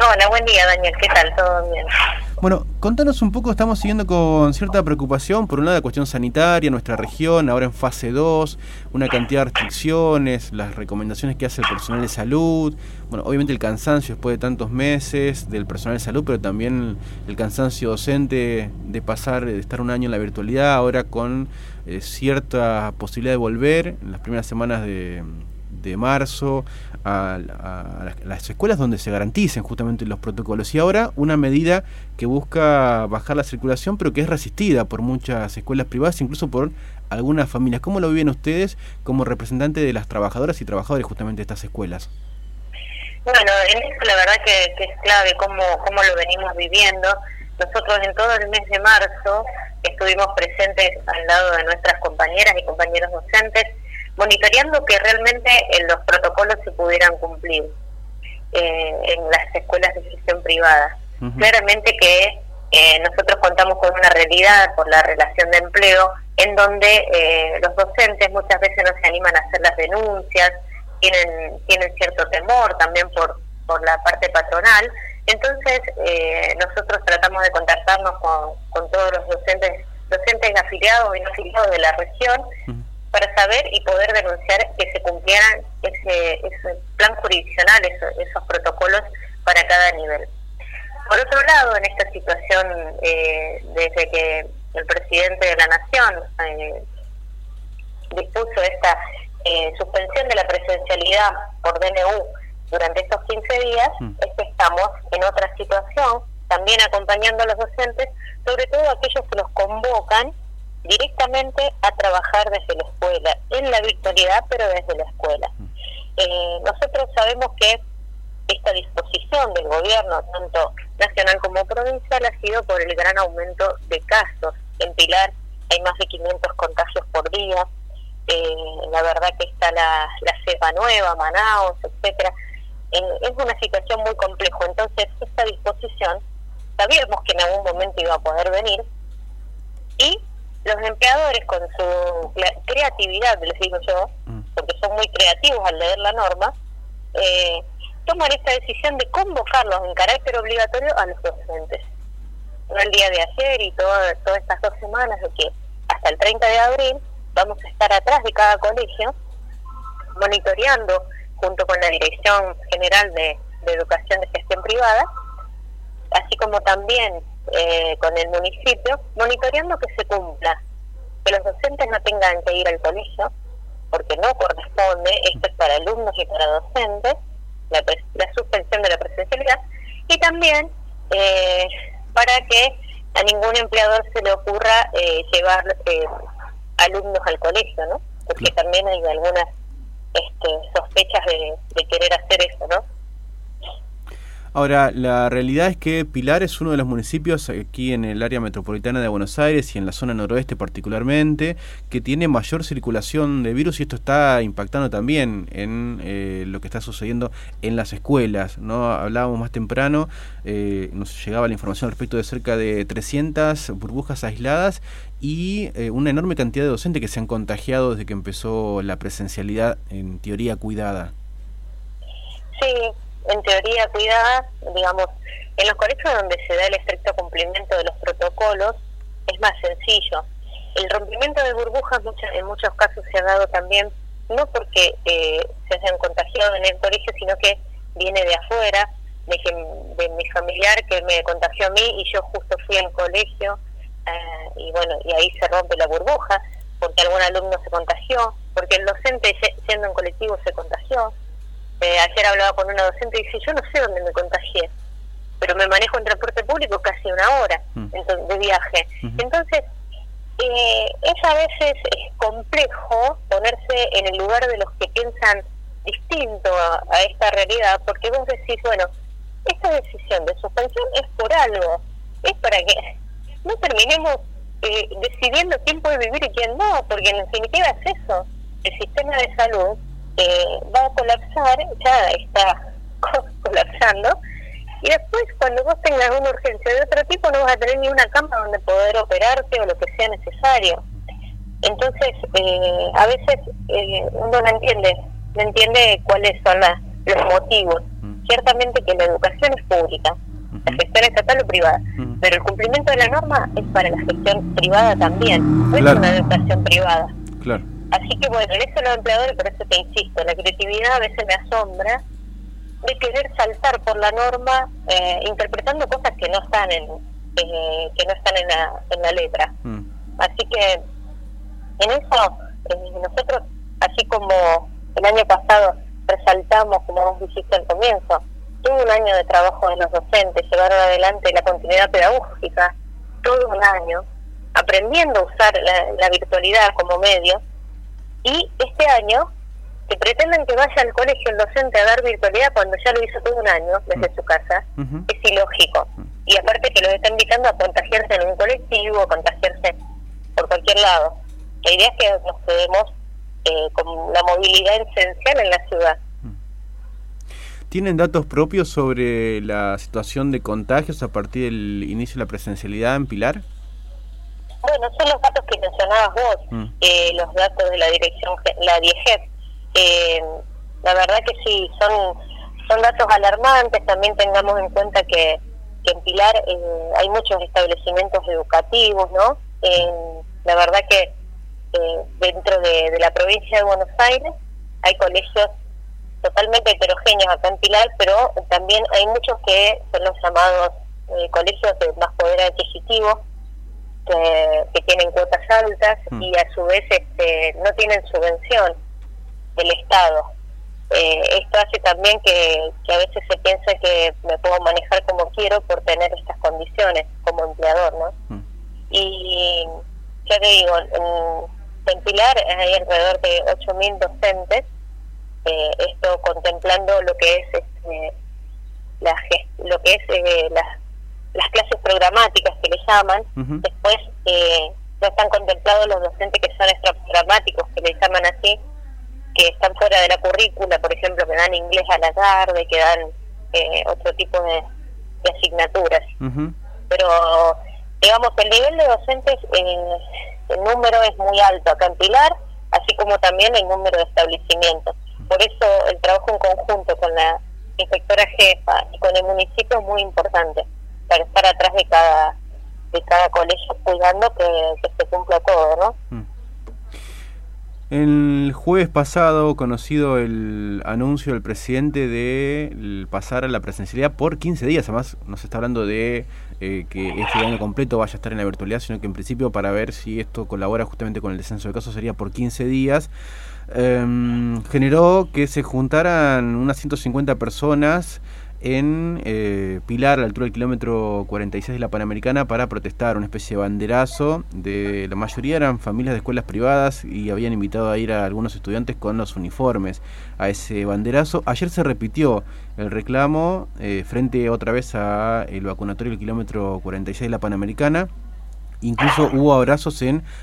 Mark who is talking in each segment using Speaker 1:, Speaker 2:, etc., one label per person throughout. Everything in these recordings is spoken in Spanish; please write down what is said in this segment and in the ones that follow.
Speaker 1: Hola, buen día, Daniel. ¿Qué tal? ¿Todo bien?
Speaker 2: Bueno, contanos un poco, estamos siguiendo con cierta preocupación, por un lado la cuestión sanitaria en nuestra región, ahora en fase 2, una cantidad de restricciones, las recomendaciones que hace el personal de salud, bueno, obviamente el cansancio después de tantos meses del personal de salud, pero también el cansancio docente de pasar, de estar un año en la virtualidad, ahora con cierta posibilidad de volver en las primeras semanas de marzo a las escuelas donde se garanticen justamente los protocolos, y ahora una medida que busca bajar la circulación pero que es resistida por muchas escuelas privadas, incluso por algunas familias. ¿Cómo lo viven ustedes como representantes de las trabajadoras y trabajadores justamente de estas escuelas?
Speaker 1: Bueno, en eso la verdad que es clave cómo lo venimos viviendo. Nosotros en todo el mes de marzo estuvimos presentes al lado de nuestras compañeras y compañeros docentes, monitoreando que realmente los protocolos se pudieran cumplir en las escuelas de gestión privada. Claramente que nosotros contamos con una realidad por la relación de empleo, en donde los docentes muchas veces no se animan a hacer las denuncias, tienen cierto temor también por la parte patronal. Entonces nosotros tratamos de contactarnos con todos los docentes afiliados y no afiliados de la región, para saber y poder denunciar que se cumplieran ese plan jurisdiccional, esos protocolos para cada nivel. Por otro lado, en esta situación, desde que el presidente de la Nación dispuso esta suspensión de la presencialidad por DNU durante estos 15 días, es que estamos en otra situación, también acompañando a los docentes, sobre todo aquellos que los convocan directamente a trabajar desde la escuela, en la virtualidad, pero desde la escuela. Nosotros sabemos que esta disposición del gobierno, tanto nacional como provincial, ha sido por el gran aumento de casos. En Pilar hay más de 500 contagios por día, la verdad que está la cepa nueva, Manaos, etcétera. Es una situación muy compleja. Entonces, esta disposición, sabíamos que en algún momento iba a poder venir, y los empleadores, con su creatividad, les digo yo, porque son muy creativos al leer la norma, toman esta decisión de convocarlos en carácter obligatorio a los docentes. No el día de ayer y todas estas 2 semanas, de que hasta el 30 de abril vamos a estar atrás de cada colegio, monitoreando junto con la Dirección General de Educación de Gestión Privada, así como también con el municipio, monitoreando que se cumpla, que los docentes no tengan que ir al colegio, porque no corresponde, esto es para alumnos y para docentes, la suspensión de la presencialidad, y también para que a ningún empleador se le ocurra llevar alumnos al colegio, ¿no? Porque también hay algunas sospechas de querer hacer eso, ¿no?
Speaker 2: Ahora, la realidad es que Pilar es uno de los municipios aquí en el área metropolitana de Buenos Aires y en la zona noroeste particularmente, que tiene mayor circulación de virus, y esto está impactando también en lo que está sucediendo en las escuelas, ¿no? Hablábamos más temprano, nos llegaba la información respecto de cerca de 300 burbujas aisladas y una enorme cantidad de docentes que se han contagiado desde que empezó la presencialidad en teoría cuidada.
Speaker 1: Sí, en teoría cuidada, digamos, en los colegios donde se da el estricto cumplimiento de los protocolos es más sencillo. El rompimiento de burbujas en muchos casos se ha dado también, no porque se hayan contagiado en el colegio, sino que viene de afuera, de mi familiar que me contagió a mí y yo justo fui al colegio, y bueno, y ahí se rompe la burbuja, porque algún alumno se contagió, porque el docente siendo en colectivo se contagió. Ayer hablaba con una docente y dice, yo no sé dónde me contagié, pero me manejo en transporte público casi 1 hora de viaje. Entonces, es a veces complejo ponerse en el lugar de los que piensan distinto a esta realidad, porque vos decís, bueno, esta decisión de suspensión es por algo, es para que no terminemos decidiendo quién puede vivir y quién no, porque en definitiva es eso, el sistema de salud va a colapsar, ya está colapsando, y después cuando vos tengas una urgencia de otro tipo no vas a tener ni una cama donde poder operarte o lo que sea necesario. Entonces a veces uno no entiende cuáles son los motivos. ciertamente que la educación es pública, la gestión estatal o privada, pero el cumplimiento de la norma es para la gestión privada también, no es una educación privada.
Speaker 2: Claro.
Speaker 1: Así que bueno, en eso los empleadores, por eso te insisto, la creatividad a veces me asombra de querer saltar por la norma interpretando cosas que no están en la letra. Así que en eso nosotros, así como el año pasado resaltamos, como vos dijiste al comienzo, todo un año de trabajo de los docentes, llevaron adelante la continuidad pedagógica, todo un año, aprendiendo a usar la virtualidad como medio, y este año que pretenden que vaya al colegio el docente a dar virtualidad cuando ya lo hizo todo un año desde su casa, es ilógico. Y aparte que los está invitando a contagiarse en un colectivo, a contagiarse por cualquier lado. La idea es que nos quedemos con la movilidad esencial en la ciudad.
Speaker 2: ¿Tienen datos propios sobre la situación de contagios a partir del inicio de la presencialidad en Pilar?
Speaker 1: Bueno, son los datos que mencionabas vos, los datos de la dirección, la DIEGEP. La verdad que sí, son datos alarmantes. También tengamos en cuenta que en Pilar hay muchos establecimientos educativos, ¿no? La verdad que dentro de la provincia de Buenos Aires hay colegios totalmente heterogéneos acá en Pilar, pero también hay muchos que son los llamados colegios de más poder adquisitivo, que tienen cuotas altas y a su vez no tienen subvención del Estado. Esto hace también que a veces se piensa que me puedo manejar como quiero por tener estas condiciones como empleador, ¿no? Y ya te digo, en Pilar hay alrededor de 8.000 docentes, esto contemplando lo que es las clases programáticas que le llaman. Después no están contemplados los docentes que son extraprogramáticos, que le llaman así, que están fuera de la currícula, por ejemplo, que dan inglés a la tarde, que dan otro tipo de asignaturas. Pero, digamos, el nivel de docentes, el número es muy alto acá en Pilar, así como también el número de establecimientos. Por eso el trabajo en conjunto con la inspectora jefa y con el municipio es muy importante, para estar atrás de cada colegio cuidando que se cumpla todo, ¿no?
Speaker 2: El jueves pasado, conocido el anuncio del presidente de pasar a la presencialidad por 15 días. Además, no se está hablando de que este año completo vaya a estar en la virtualidad, sino que en principio, para ver si esto colabora justamente con el descenso de casos, sería por 15 días. Generó que se juntaran unas 150 personas en Pilar, a la altura del kilómetro 46 de la Panamericana, para protestar, una especie de banderazo. La mayoría eran familias de escuelas privadas y habían invitado a ir a algunos estudiantes con los uniformes a ese banderazo. Ayer se repitió el reclamo frente otra vez a el vacunatorio del kilómetro 46 de la Panamericana. Incluso hubo abrazos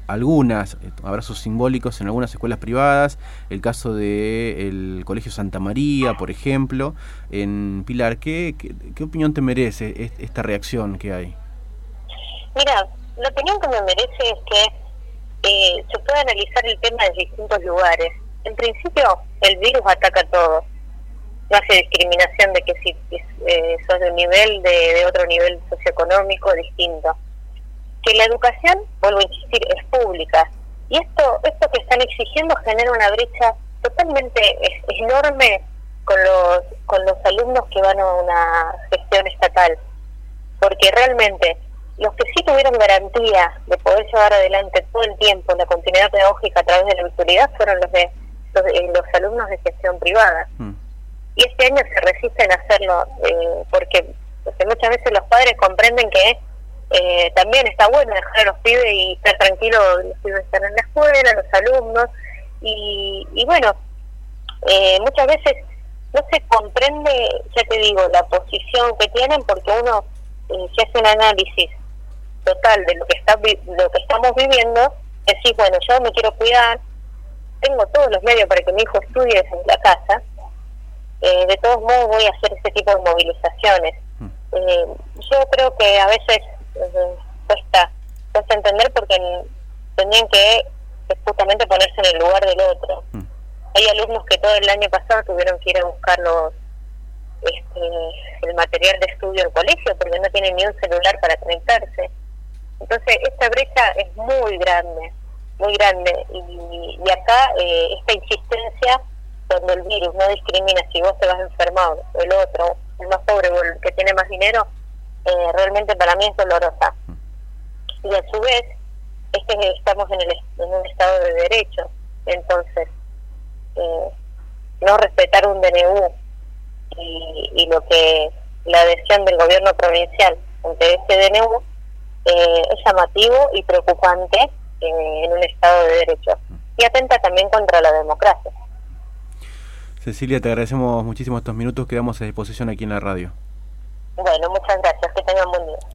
Speaker 2: abrazos simbólicos en algunas escuelas privadas, el caso del Colegio Santa María, por ejemplo, en Pilar. ¿Qué opinión te merece esta reacción que hay?
Speaker 1: Mira, la opinión que me merece es que se puede analizar el tema desde distintos lugares. En principio, el virus ataca a todos, no hace discriminación de que si sos de un nivel, de otro nivel socioeconómico distinto. Que la educación, vuelvo a insistir, es pública, y esto que están exigiendo genera una brecha totalmente enorme con los alumnos que van a una gestión estatal, porque realmente los que sí tuvieron garantía de poder llevar adelante todo el tiempo la continuidad pedagógica a través de la virtualidad fueron los alumnos de gestión privada. Y este año se resisten a hacerlo porque muchas veces los padres comprenden que también está bueno dejar a los pibes y estar tranquilos, los pibes están en la escuela, los alumnos, y bueno, muchas veces no se comprende, ya te digo, la posición que tienen, porque uno si hace un análisis total de lo que estamos viviendo, decís, bueno, yo me quiero cuidar, tengo todos los medios para que mi hijo estudie desde la casa, de todos modos voy a hacer ese tipo de movilizaciones. Yo creo que a veces cuesta entender, porque tendrían que justamente ponerse en el lugar del otro. Hay alumnos que todo el año pasado tuvieron que ir a buscar el material de estudio en colegio, porque no tienen ni un celular para conectarse. Entonces esta brecha es muy grande, y acá esta insistencia, cuando el virus no discrimina si vos te vas enfermado o el otro, el más pobre o el que tiene más dinero, realmente para mí es dolorosa. Y a su vez, estamos en un estado de derecho, entonces no respetar un DNU y lo que la adhesión del gobierno provincial ante este DNU es llamativo y preocupante en un estado de derecho, y atenta también contra la democracia.
Speaker 2: Cecilia, te agradecemos muchísimo estos minutos que damos a disposición aquí en la radio.
Speaker 1: Bueno, muchas gracias, que tengan buen día.